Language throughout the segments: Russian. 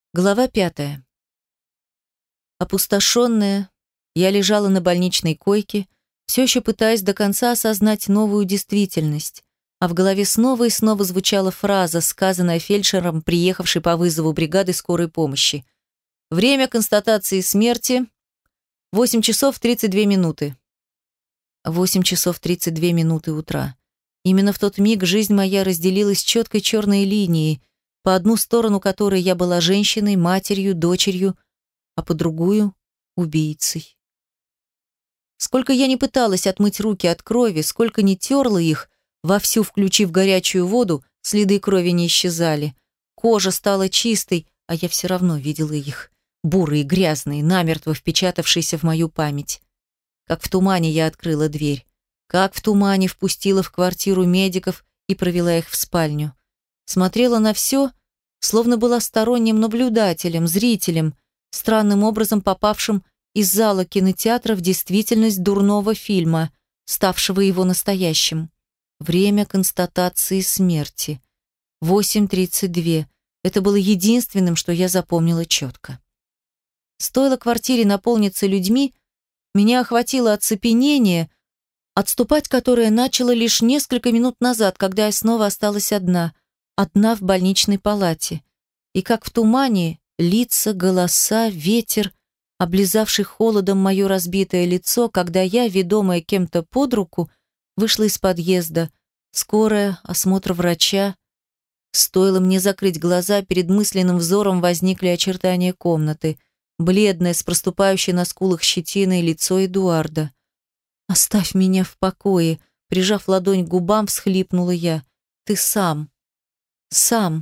Глава 5. Опустошенная, я лежала на больничной койке, все еще пытаясь до конца осознать новую действительность, а в голове снова и снова звучала фраза, сказанная фельдшером, приехавшей по вызову бригады скорой помощи. Время констатации смерти — 8 часов 32 минуты. 8 часов 32 минуты утра. Именно в тот миг жизнь моя разделилась четкой черной линией, по одну сторону которой я была женщиной, матерью, дочерью, а по другую — убийцей. Сколько я не пыталась отмыть руки от крови, сколько не терла их, вовсю включив горячую воду, следы крови не исчезали. Кожа стала чистой, а я все равно видела их. Бурые, грязные, намертво впечатавшиеся в мою память. Как в тумане я открыла дверь. Как в тумане впустила в квартиру медиков и провела их в спальню. Смотрела на все, словно была сторонним наблюдателем, зрителем, странным образом попавшим из зала кинотеатра в действительность дурного фильма, ставшего его настоящим. Время констатации смерти. 8:32. Это было единственным, что я запомнила четко. Стоило квартире наполниться людьми, меня охватило оцепенение, отступать которое начало лишь несколько минут назад, когда я снова осталась одна в больничной палате. И как в тумане, лица, голоса, ветер, облизавший холодом мое разбитое лицо, когда я, ведомая кем-то под руку, вышла из подъезда. Скорая, осмотр врача. Стоило мне закрыть глаза, перед мысленным взором возникли очертания комнаты. Бледное, с проступающей на скулах щетиной лицо Эдуарда. «Оставь меня в покое», прижав ладонь к губам, всхлипнула я. «Ты сам. Сам».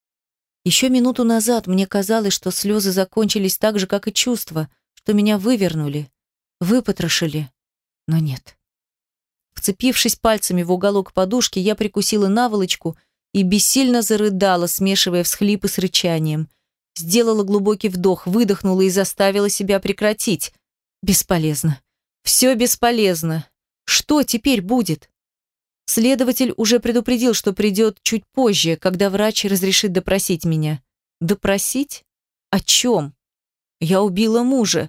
Еще минуту назад мне казалось, что слезы закончились так же, как и чувства, что меня вывернули, выпотрошили. Но нет. Вцепившись пальцами в уголок подушки, я прикусила наволочку и бессильно зарыдала, смешивая всхлипы с рычанием. Сделала глубокий вдох, выдохнула и заставила себя прекратить. Бесполезно. Все бесполезно. Что теперь будет? Следователь уже предупредил, что придет чуть позже, когда врач разрешит допросить меня. Допросить? О чем? Я убила мужа.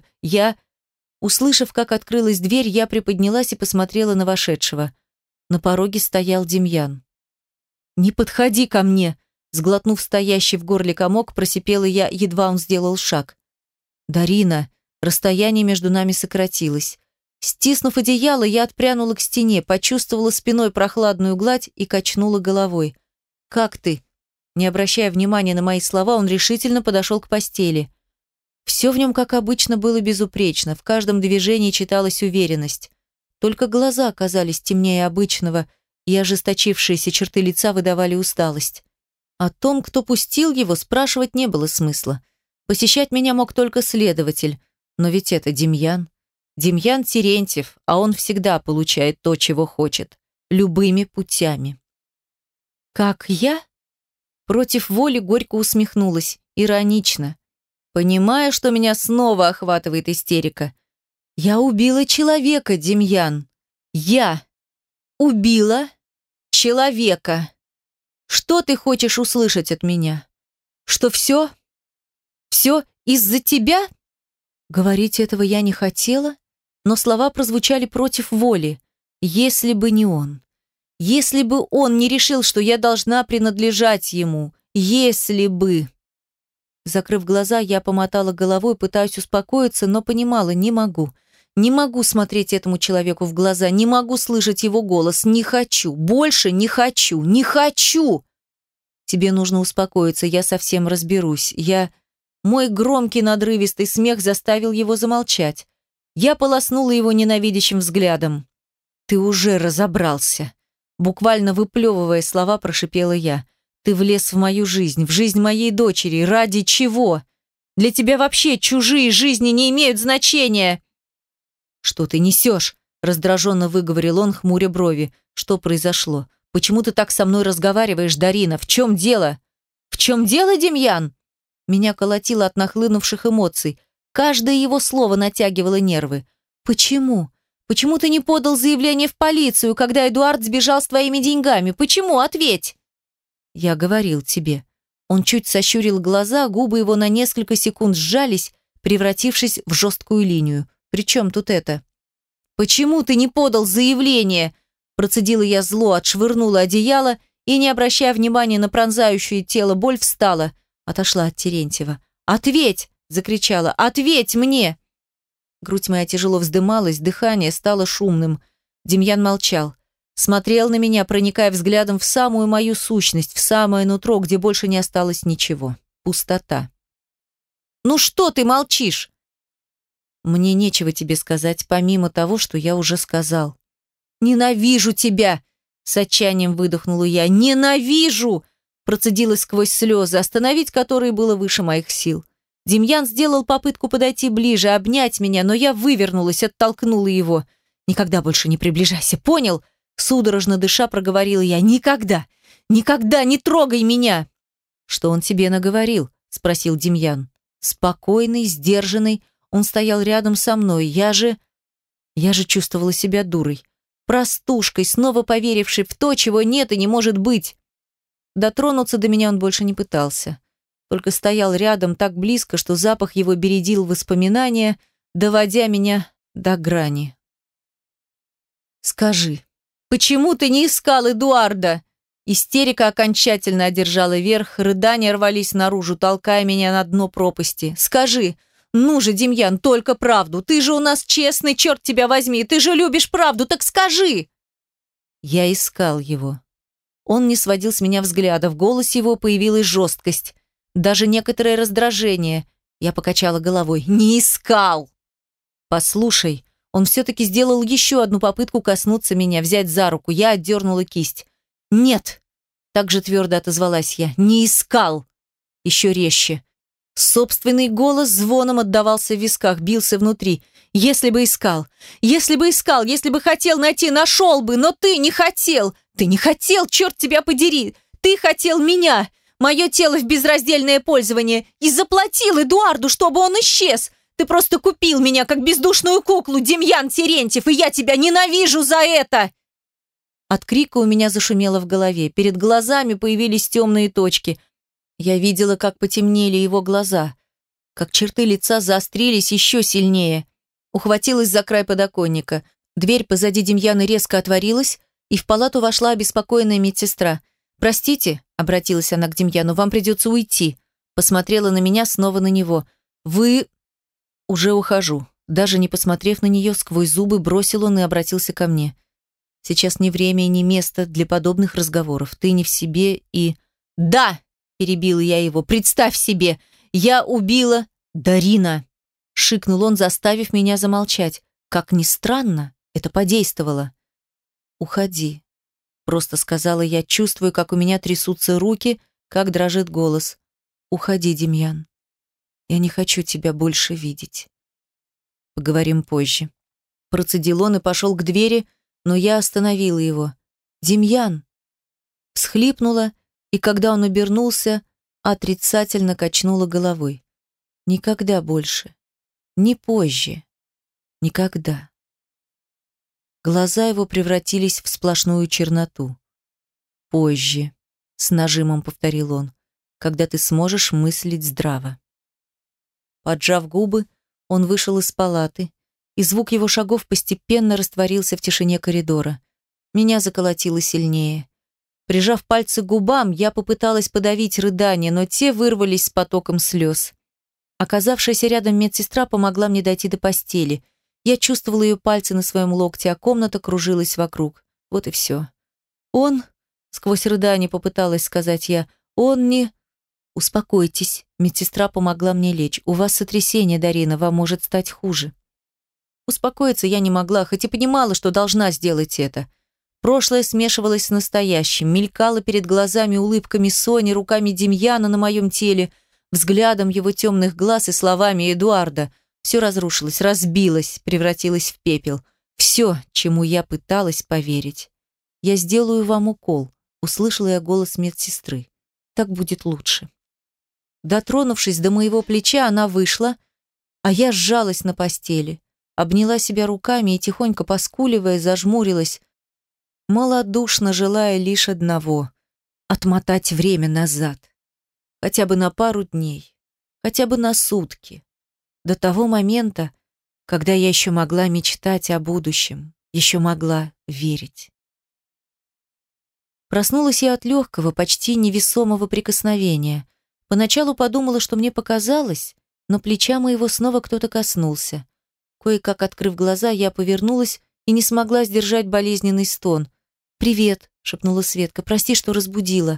Услышав, как открылась дверь, я приподнялась и посмотрела на вошедшего. На пороге стоял Демьян. «Не подходи ко мне!» Сглотнув стоящий в горле комок, просипела я, едва он сделал шаг. «Дарина!» Расстояние между нами сократилось. Стиснув одеяло, я отпрянула к стене, почувствовала спиной прохладную гладь и качнула головой. «Как ты?» Не обращая внимания на мои слова, он решительно подошел к постели. Все в нем, как обычно, было безупречно, в каждом движении читалась уверенность. Только глаза оказались темнее обычного, и ожесточившиеся черты лица выдавали усталость. О том, кто пустил его, спрашивать не было смысла. Посещать меня мог только следователь, но ведь это Демьян. Демьян Терентьев, а он всегда получает то, чего хочет. Любыми путями. «Как я?» Против воли горько усмехнулась, иронично, понимая, что меня снова охватывает истерика. «Я убила человека, Демьян. Я убила человека. Что ты хочешь услышать от меня? Что все из-за тебя?» Говорить этого я не хотела, но слова прозвучали против воли. Если бы не он. Если бы он не решил, что я должна принадлежать ему. Если бы. Закрыв глаза, я помотала головой, пытаясь успокоиться, но понимала, не могу. Не могу смотреть этому человеку в глаза, не могу слышать его голос. Не хочу, больше не хочу, не хочу. Тебе нужно успокоиться, я совсем разберусь. Мой громкий надрывистый смех заставил его замолчать. Я полоснула его ненавидящим взглядом. «Ты уже разобрался!» Буквально выплевывая слова, прошипела я. «Ты влез в мою жизнь, в жизнь моей дочери. Ради чего? Для тебя вообще чужие жизни не имеют значения!» «Что ты несешь?» Раздраженно выговорил он, хмуря брови. «Что произошло? Почему ты так со мной разговариваешь, Дарина? В чем дело?» «В чем дело, Демьян?» Меня колотило от нахлынувших эмоций. Каждое его слово натягивало нервы. «Почему? Почему ты не подал заявление в полицию, когда Эдуард сбежал с твоими деньгами? Почему? Ответь!» «Я говорил тебе. Он чуть сощурил глаза, губы его на несколько секунд сжались, превратившись в жесткую линию. «При чем тут это?» «Почему ты не подал заявление?» Процедила я зло, отшвырнула одеяло и, не обращая внимания на пронзающее тело боль, встала. Отошла от Терентьева. «Ответь!» – закричала. «Ответь мне!» Грудь моя тяжело вздымалась, дыхание стало шумным. Демьян молчал. Смотрел на меня, проникая взглядом в самую мою сущность, в самое нутро, где больше не осталось ничего. Пустота. «Ну что ты молчишь?» «Мне нечего тебе сказать, помимо того, что я уже сказал». «Ненавижу тебя!» — с отчаянием выдохнула я. «Ненавижу!» — процедила сквозь слезы, остановить которые было выше моих сил. Демьян сделал попытку подойти ближе, обнять меня, но я вывернулась, оттолкнула его. «Никогда больше не приближайся, понял?» Судорожно дыша проговорила я. «Никогда! Никогда не трогай меня!» «Что он тебе наговорил?» — спросил Демьян. Спокойный, сдержанный, он стоял рядом со мной. Я же чувствовала себя дурой. Простушкой, снова поверившей в то, чего нет и не может быть. Дотронуться до меня он больше не пытался. Только стоял рядом так близко, что запах его бередил воспоминания, доводя меня до грани. «Скажи, почему ты не искал Эдуарда?» Истерика окончательно одержала верх, рыдания рвались наружу, толкая меня на дно пропасти. «Скажи, ну же, Демьян, только правду, ты же у нас честный, черт тебя возьми, ты же любишь правду, так скажи!» Я искал его. Он не сводил с меня взгляда, в голосе его появилась жесткость, даже некоторое раздражение. Я покачала головой. «Не искал!» «Послушай». Он все-таки сделал еще одну попытку коснуться меня, взять за руку. Я отдернула кисть. «Нет!» – также твердо отозвалась я. «Не искал!» Еще резче. Собственный голос звоном отдавался в висках, бился внутри. «Если бы искал! Если бы искал! Если бы хотел найти, нашел бы! Но ты не хотел! Ты не хотел, черт тебя подери! Ты хотел меня! Мое тело в безраздельное пользование! И заплатил Эдуарду, чтобы он исчез! Ты просто купил меня, как бездушную куклу, Демьян Терентьев, и я тебя ненавижу за это!» От крика у меня зашумело в голове. Перед глазами появились темные точки. Я видела, как потемнели его глаза, как черты лица заострились еще сильнее. Ухватилась за край подоконника. Дверь позади Демьяна резко отворилась, и в палату вошла обеспокоенная медсестра. «Простите», — обратилась она к Демьяну, — «вам придется уйти». Посмотрела на меня, снова на него. «Вы...» «Уже ухожу». Даже не посмотрев на нее, сквозь зубы бросил он и обратился ко мне. «Сейчас не время и не место для подобных разговоров. Ты не в себе и...» «Да!» – перебила я его. «Представь себе! Я убила Дарина!» – шикнул он, заставив меня замолчать. Как ни странно, это подействовало. «Уходи», – просто сказала я, чувствуя, как у меня трясутся руки, как дрожит голос. «Уходи, Демьян. Я не хочу тебя больше видеть. Поговорим позже». Процедил он и пошел к двери, но я остановила его. «Демьян!» Всхлипнула, и когда он обернулся, отрицательно качнула головой. «Никогда больше. Ни позже. Никогда». Глаза его превратились в сплошную черноту. «Позже», — с нажимом повторил он, — «когда ты сможешь мыслить здраво». Поджав губы, он вышел из палаты, и звук его шагов постепенно растворился в тишине коридора. Меня заколотило сильнее. Прижав пальцы к губам, я попыталась подавить рыдания, но те вырвались с потоком слез. Оказавшаяся рядом медсестра помогла мне дойти до постели. Я чувствовала ее пальцы на своем локте, а комната кружилась вокруг. Вот и все. «Он...» — сквозь рыдания попыталась сказать я. «Он не...» «Успокойтесь», — медсестра помогла мне лечь. «У вас сотрясение, Дарина, вам может стать хуже». Успокоиться я не могла, хоть и понимала, что должна сделать это. Прошлое смешивалось с настоящим, мелькало перед глазами улыбками Сони, руками Демьяна на моем теле, взглядом его темных глаз и словами Эдуарда. Все разрушилось, разбилось, превратилось в пепел. Все, чему я пыталась поверить. «Я сделаю вам укол», — услышала я голос медсестры. «Так будет лучше». Дотронувшись до моего плеча, она вышла, а я сжалась на постели, обняла себя руками и, тихонько поскуливая, зажмурилась, малодушно желая лишь одного — отмотать время назад. Хотя бы на пару дней. Хотя бы на сутки. До того момента, когда я еще могла мечтать о будущем, еще могла верить. Проснулась я от легкого, почти невесомого прикосновения. Поначалу подумала, что мне показалось, но плеча моего снова кто-то коснулся. Кое-как открыв глаза, я повернулась и не смогла сдержать болезненный стон. «Привет», — шепнула Светка, — «прости, что разбудила».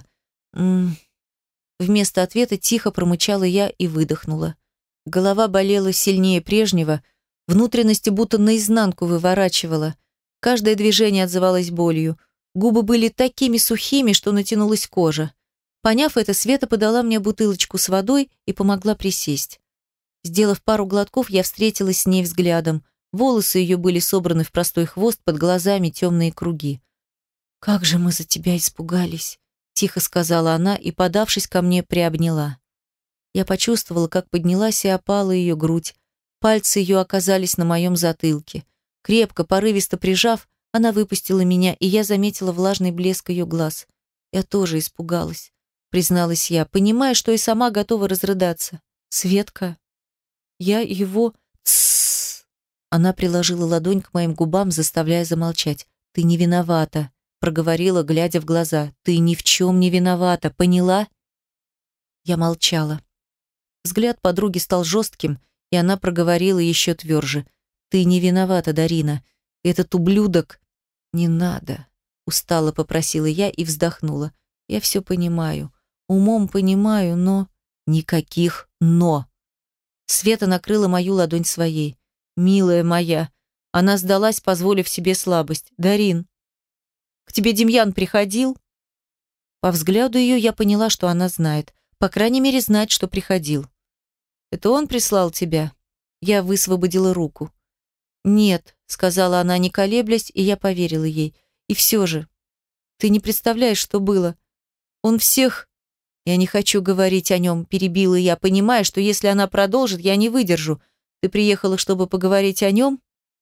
Вместо ответа тихо промычала я и выдохнула. Голова болела сильнее прежнего, внутренности будто наизнанку выворачивала. Каждое движение отзывалось болью. Губы были такими сухими, что натянулась кожа. Поняв это, Света подала мне бутылочку с водой и помогла присесть. Сделав пару глотков, я встретилась с ней взглядом. Волосы ее были собраны в простой хвост, под глазами темные круги. «Как же мы за тебя испугались!» — тихо сказала она и, подавшись ко мне, приобняла. Я почувствовала, как поднялась и опала ее грудь. Пальцы ее оказались на моем затылке. Крепко, порывисто прижав, она выпустила меня, и я заметила влажный блеск ее глаз. Я тоже испугалась, призналась я, понимая, что и сама готова разрыдаться. «Светка, я его...» «Тссс!» Она приложила ладонь к моим губам, заставляя замолчать. «Ты не виновата», — проговорила, глядя в глаза. «Ты ни в чем не виновата, поняла?» Я молчала. Взгляд подруги стал жестким, и она проговорила еще тверже. «Ты не виновата, Дарина. Этот ублюдок...» «Не надо», — устало попросила я и вздохнула. «Я все понимаю. Умом понимаю, но...» «Никаких «но». Света накрыла мою ладонь своей. «Милая моя». Она сдалась, позволив себе слабость. «Дарин, к тебе Демьян приходил?» По взгляду ее я поняла, что она знает. По крайней мере, знает, что приходил. «Это он прислал тебя?» Я высвободила руку. «Нет», — сказала она, не колеблясь, и я поверила ей. «И все же, ты не представляешь, что было. Он всех...» «Я не хочу говорить о нем», — перебила я, понимая, что если она продолжит, я не выдержу. «Ты приехала, чтобы поговорить о нем?»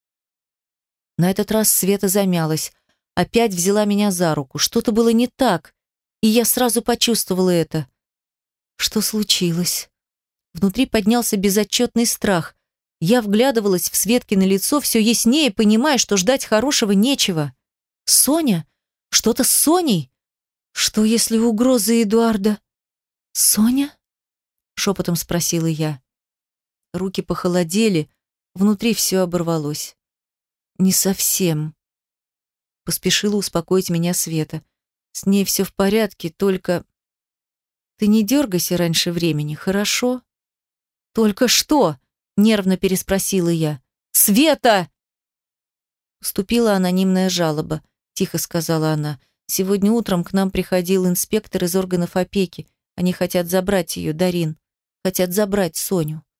На этот раз Света замялась. Опять взяла меня за руку. Что-то было не так, и я сразу почувствовала это. Что случилось? Внутри поднялся безотчетный страх. Я вглядывалась в Светкино лицо, все яснее, понимая, что ждать хорошего нечего. «Соня? Что-то с Соней? Что, если угроза Эдуарда?» «Соня?» — шепотом спросила я. Руки похолодели, внутри все оборвалось. «Не совсем», — поспешила успокоить меня Света. «С ней все в порядке, только... Ты не дергайся раньше времени, хорошо?» «Только что?» — нервно переспросила я. «Света!» Поступила анонимная жалоба, тихо сказала она. «Сегодня утром к нам приходил инспектор из органов опеки. Они хотят забрать ее, Дарин. Хотят забрать Соню.